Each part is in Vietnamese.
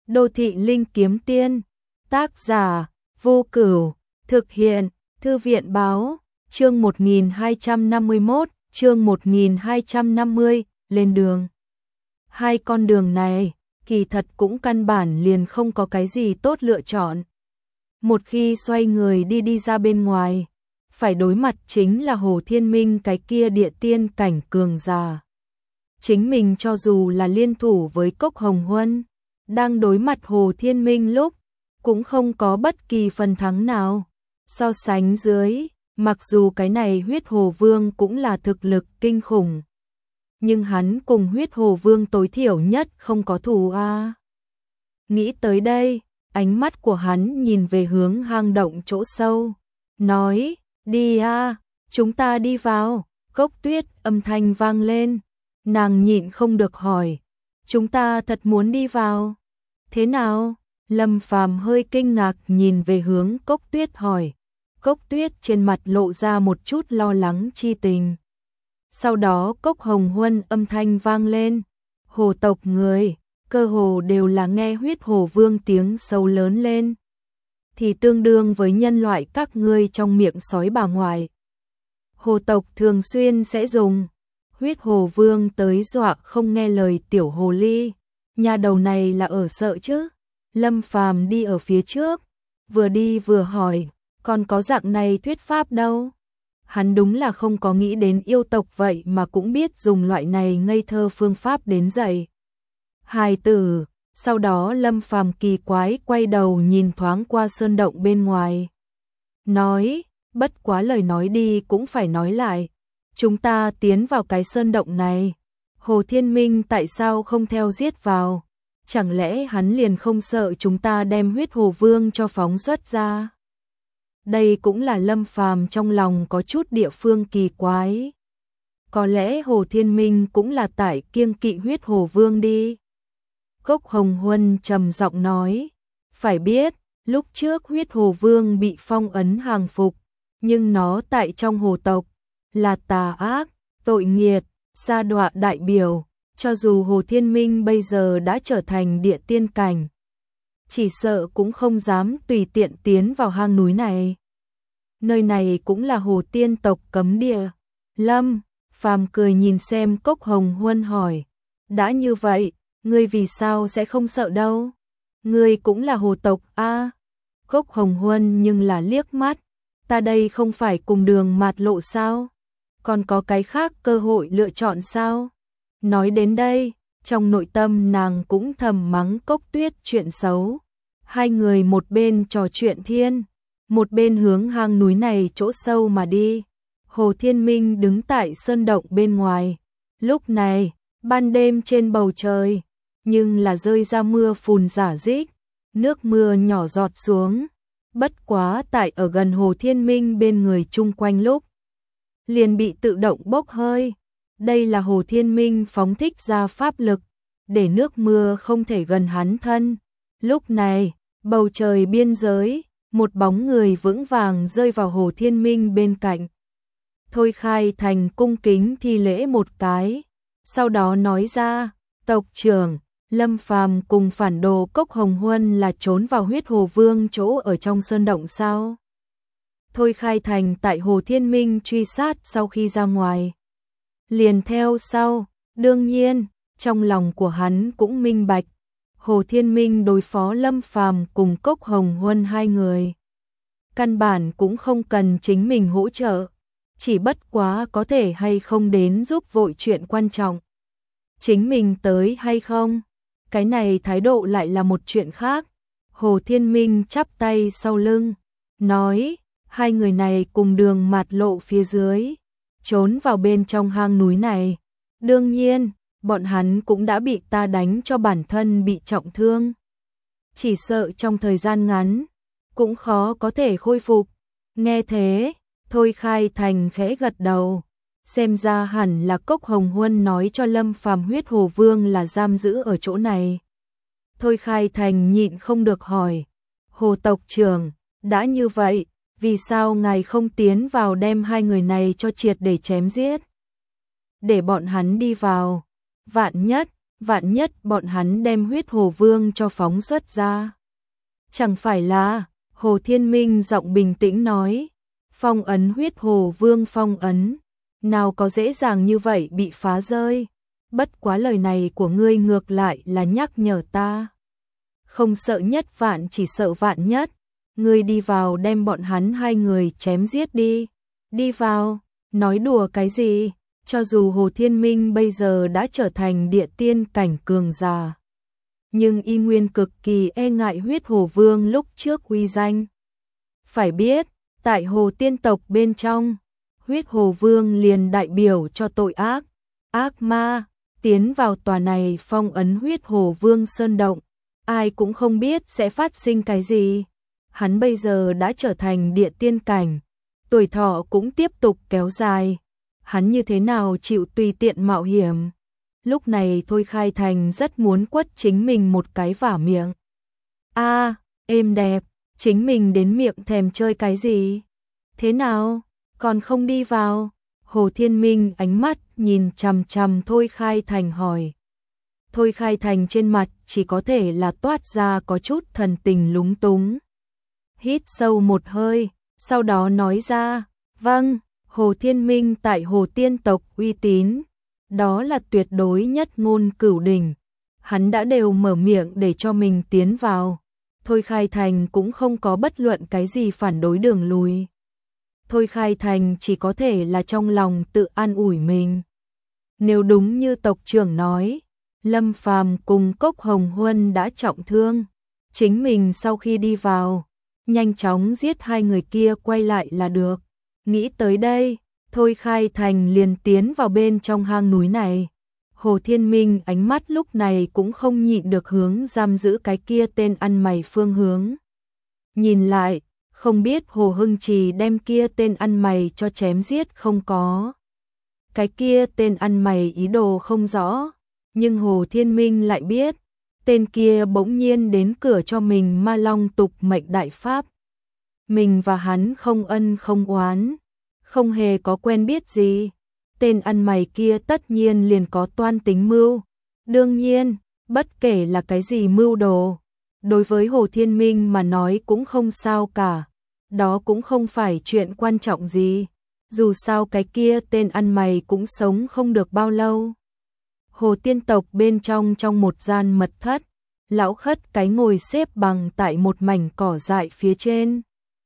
Đô thị linh kiếm tiên, tác giả, Vô Cửu, thực hiện, Thư viện báo, chương 1251, chương 1250, lên đường. Hai con đường này, kỳ thật cũng căn bản liền không có cái gì tốt lựa chọn. Một khi xoay người đi ra bên ngoài, phải đối mặt chính là Hồ Thiên Minh cái kia địa tiên cảnh cường giả. Chính mình cho dù là liên thủ với Cốc Hồng Huân, đang đối mặt Hồ Thiên Minh lúc, cũng không có bất kỳ phần thắng nào. So sánh dưới, mặc dù cái này huyết hồ vương cũng là thực lực kinh khủng, nhưng hắn cùng huyết hồ vương tối thiểu nhất không có thù a. Nghĩ tới đây, ánh mắt của hắn nhìn về hướng hang động chỗ sâu, nói, đi a, chúng ta đi vào. Cốc Tuyết âm thanh vang lên, nàng nhịn không được hỏi, chúng ta thật muốn đi vào? Thế nào? Lâm Phàm hơi kinh ngạc nhìn về hướng Cốc Tuyết hỏi. Cốc Tuyết trên mặt lộ ra một chút lo lắng chi tình. Sau đó Cốc Hồng Huân âm thanh vang lên, hồ tộc người, cơ hồ đều là nghe huyết hồ vương tiếng sâu lớn lên, thì tương đương với nhân loại các ngươi trong miệng sói bà ngoại. Hồ tộc thường xuyên sẽ dùng huyết hồ vương tới dọa không nghe lời tiểu hồ ly, nhà đầu này là ở sợ chứ. Lâm Phàm đi ở phía trước, vừa đi vừa hỏi, còn có dạng này thuyết pháp đâu. Hắn đúng là không có nghĩ đến yêu tộc vậy mà cũng biết dùng loại này ngây thơ phương pháp đến dạy hài tử. Sau đó Lâm Phàm kỳ quái quay đầu nhìn thoáng qua sơn động bên ngoài, nói, bất quá lời nói đi cũng phải nói lại, chúng ta tiến vào cái sơn động này, Hồ Thiên Minh tại sao không theo giết vào? Chẳng lẽ hắn liền không sợ chúng ta đem huyết hồ vương cho phóng xuất ra? Đây cũng là Lâm Phàm trong lòng có chút địa phương kỳ quái. Có lẽ Hồ Thiên Minh cũng là tại kiêng kỵ huyết hồ vương đi. Cốc Hồng Huân trầm giọng nói, phải biết, lúc trước huyết hồ vương bị phong ấn hàng phục, nhưng nó tại trong hồ tộc, là tà ác, tội nghiệt, sa đọa đại biểu. Cho dù Hồ Thiên Minh bây giờ đã trở thành địa tiên cảnh, chỉ sợ cũng không dám tùy tiện tiến vào hang núi này. Nơi này cũng là hồ tiên tộc cấm địa. Lâm Phàm cười nhìn xem Cốc Hồng Huân hỏi, đã như vậy, ngươi vì sao sẽ không sợ đâu? Ngươi cũng là hồ tộc a. Cốc Hồng Huân nhưng là liếc mắt, ta đây không phải cùng đường mạt lộ sao? Còn có cái khác cơ hội lựa chọn sao? Nói đến đây, trong nội tâm nàng cũng thầm mắng Cốc Tuyết chuyện xấu. Hai người một bên trò chuyện thiên, một bên hướng hang núi này chỗ sâu mà đi. Hồ Thiên Minh đứng tại sơn động bên ngoài. Lúc này, ban đêm trên bầu trời, nhưng là rơi ra mưa phùn rả rích, nước mưa nhỏ giọt xuống. Bất quá tại ở gần Hồ Thiên Minh bên người chung quanh lúc, liền bị tự động bốc hơi. Đây là Hồ Thiên Minh phóng thích ra pháp lực, để nước mưa không thể gần hắn thân. Lúc này, bầu trời biên giới, một bóng người vững vàng rơi vào Hồ Thiên Minh bên cạnh. Thôi Khai Thành cung kính thi lễ một cái, sau đó nói ra, tộc trưởng, Lâm Phàm cùng phản đồ Cốc Hồng Huân là trốn vào huyết hồ vương chỗ ở trong sơn động sao? Thôi Khai Thành tại Hồ Thiên Minh truy sát sau khi ra ngoài, liền theo sau. Đương nhiên, trong lòng của hắn cũng minh bạch, Hồ Thiên Minh đối phó Lâm Phàm cùng Cốc Hồng Huân hai người, căn bản cũng không cần chính mình hỗ trợ, chỉ bất quá có thể hay không đến giúp vội chuyện quan trọng. Chính mình tới hay không, cái này thái độ lại là một chuyện khác. Hồ Thiên Minh chắp tay sau lưng, nói, hai người này cùng đường mạt lộ phía dưới, trốn vào bên trong hang núi này. Đương nhiên, bọn hắn cũng đã bị ta đánh cho bản thân bị trọng thương. Chỉ sợ trong thời gian ngắn, cũng khó có thể khôi phục. Nghe thế, Thôi Khai Thành khẽ gật đầu. Xem ra hẳn là Cốc Hồng Huân nói cho Lâm Phàm huyết hồ vương là giam giữ ở chỗ này. Thôi Khai Thành nhịn không được hỏi, Hồ tộc trưởng, đã như vậy, vì sao ngài không tiến vào đem hai người này cho triệt để chém giết? Để bọn hắn đi vào, vạn nhất, vạn nhất bọn hắn đem huyết hồ vương cho phóng xuất ra. Chẳng phải là, Hồ Thiên Minh giọng bình tĩnh nói, phong ấn huyết hồ vương phong ấn, nào có dễ dàng như vậy bị phá rơi, bất quá lời này của ngươi ngược lại là nhắc nhở ta. Không sợ nhất vạn chỉ sợ vạn nhất, ngươi đi vào đem bọn hắn hai người chém giết đi. Đi vào, nói đùa cái gì, cho dù Hồ Thiên Minh bây giờ đã trở thành địa tiên cảnh cường giả, nhưng y nguyên cực kỳ e ngại huyết hồ vương lúc trước uy danh. Phải biết, tại hồ tiên tộc bên trong, huyết hồ vương liền đại biểu cho tội ác, ác ma, tiến vào tòa này phong ấn huyết hồ vương sơn động, ai cũng không biết sẽ phát sinh cái gì. Hắn bây giờ đã trở thành địa tiên cảnh, tuổi thọ cũng tiếp tục kéo dài, hắn như thế nào chịu tùy tiện mạo hiểm. Lúc này Thôi Khai Thành rất muốn quất chính mình một cái vả miệng. A, êm đẹp, chính mình đến miệng thèm chơi cái gì? Thế nào, còn không đi vào? Hồ Thiên Minh ánh mắt nhìn chằm chằm Thôi Khai Thành hỏi. Thôi Khai Thành trên mặt chỉ có thể là toát ra có chút thần tình lúng túng. Hít sâu một hơi, sau đó nói ra, vâng, Hồ Thiên Minh tại Hồ Tiên tộc uy tín, đó là tuyệt đối nhất ngôn cửu đỉnh. Hắn đã đều mở miệng để cho mình tiến vào. Thôi Khai Thành cũng không có bất luận cái gì phản đối đường lùi. Thôi Khai Thành chỉ có thể là trong lòng tự an ủi mình. Nếu đúng như tộc trưởng nói, Lâm Phàm cùng Cốc Hồng Huân đã trọng thương, chính mình sau khi đi vào, nhanh chóng giết hai người kia quay lại là được. Nghĩ tới đây, Thôi Khai Thành liền tiến vào bên trong hang núi này. Hồ Thiên Minh ánh mắt lúc này cũng không nhịn được hướng giam giữ cái kia tên ăn mày phương hướng. Nhìn lại, không biết Hồ Hưng Trì đem kia tên ăn mày cho chém giết không có. Cái kia tên ăn mày ý đồ không rõ, nhưng Hồ Thiên Minh lại biết, tên kia bỗng nhiên đến cửa cho mình Ma Long tục mệnh đại pháp. Mình và hắn không ân không oán, không hề có quen biết gì. Tên ăn mày kia tất nhiên liền có toan tính mưu. Đương nhiên, bất kể là cái gì mưu đồ, đối với Hồ Thiên Minh mà nói cũng không sao cả. Đó cũng không phải chuyện quan trọng gì. Dù sao cái kia tên ăn mày cũng sống không được bao lâu. Hồ Tiên tộc bên trong một gian mật thất, lão khất cái ngồi xếp bằng tại một mảnh cỏ dại phía trên.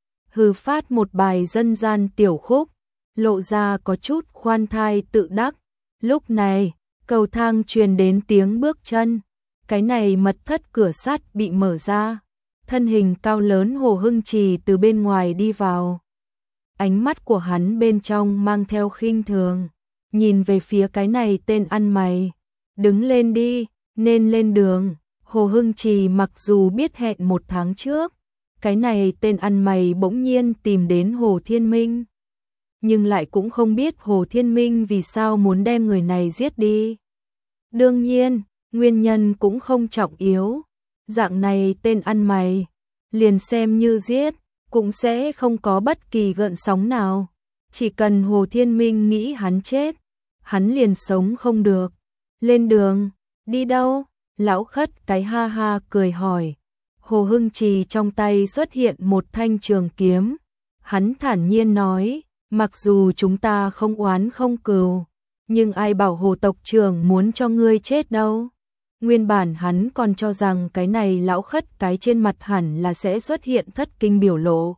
Hừ phát một bài dân gian tiểu khúc, lộ ra có chút khoan thai tự đắc. Lúc này, cầu thang truyền đến tiếng bước chân. Cái này mật thất cửa sắt bị mở ra. Thân hình cao lớn Hồ Hưng Trì từ bên ngoài đi vào. Ánh mắt của hắn bên trong mang theo khinh thường, nhìn về phía cái này tên ăn mày. Đứng lên đi, nên lên đường. Hồ Hưng Trì mặc dù biết hẹn 1 tháng trước, cái này tên ăn mày bỗng nhiên tìm đến Hồ Thiên Minh, nhưng lại cũng không biết Hồ Thiên Minh vì sao muốn đem người này giết đi. Đương nhiên, nguyên nhân cũng không trọng yếu. Dạng này tên ăn mày, liền xem như giết, cũng sẽ không có bất kỳ gợn sóng nào. Chỉ cần Hồ Thiên Minh nghĩ hắn chết, hắn liền sống không được. Lên đường, đi đâu? Lão khất cái ha ha cười hỏi. Hồ Hưng Trì trong tay xuất hiện một thanh trường kiếm. Hắn thản nhiên nói, mặc dù chúng ta không oán không cừu, nhưng ai bảo Hồ tộc trưởng muốn cho ngươi chết đâu. Nguyên bản hắn còn cho rằng cái này lão khất cái trên mặt hẳn là sẽ xuất hiện thất kinh biểu lộ,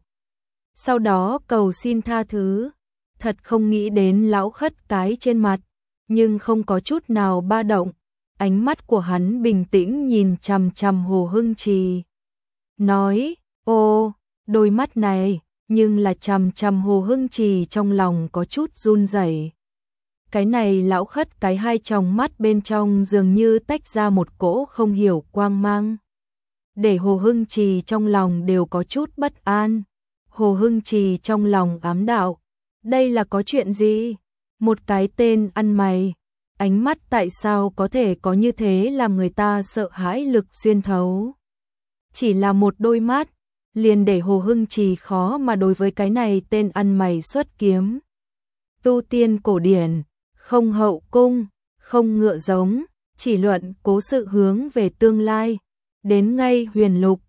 sau đó cầu xin tha thứ. Thật không nghĩ đến lão khất cái trên mặt, nhưng không có chút nào ba động. Ánh mắt của hắn bình tĩnh nhìn chằm chằm Hồ Hưng Trì. Nói, ô, đôi mắt này, nhưng là chằm chằm Hồ Hưng Trì trong lòng có chút run rẩy. Cái này lão khất cái hai tròng mắt bên trong dường như tách ra một cỗ không hiểu quang mang. Để Hồ Hưng Trì trong lòng đều có chút bất an. Hồ Hưng Trì trong lòng ám đạo. Đây là có chuyện gì? Một cái tên ăn mày. Ánh mắt tại sao có thể có như thế làm người ta sợ hãi lực xuyên thấu. Chỉ là một đôi mắt, liền để Hồ Hưng Trì khó mà đối với cái này tên ăn mày xuất kiếm. Tu tiên cổ điển, không hậu cung, không ngựa giống, chỉ luận cố sự hướng về tương lai. Đến ngay huyền lục,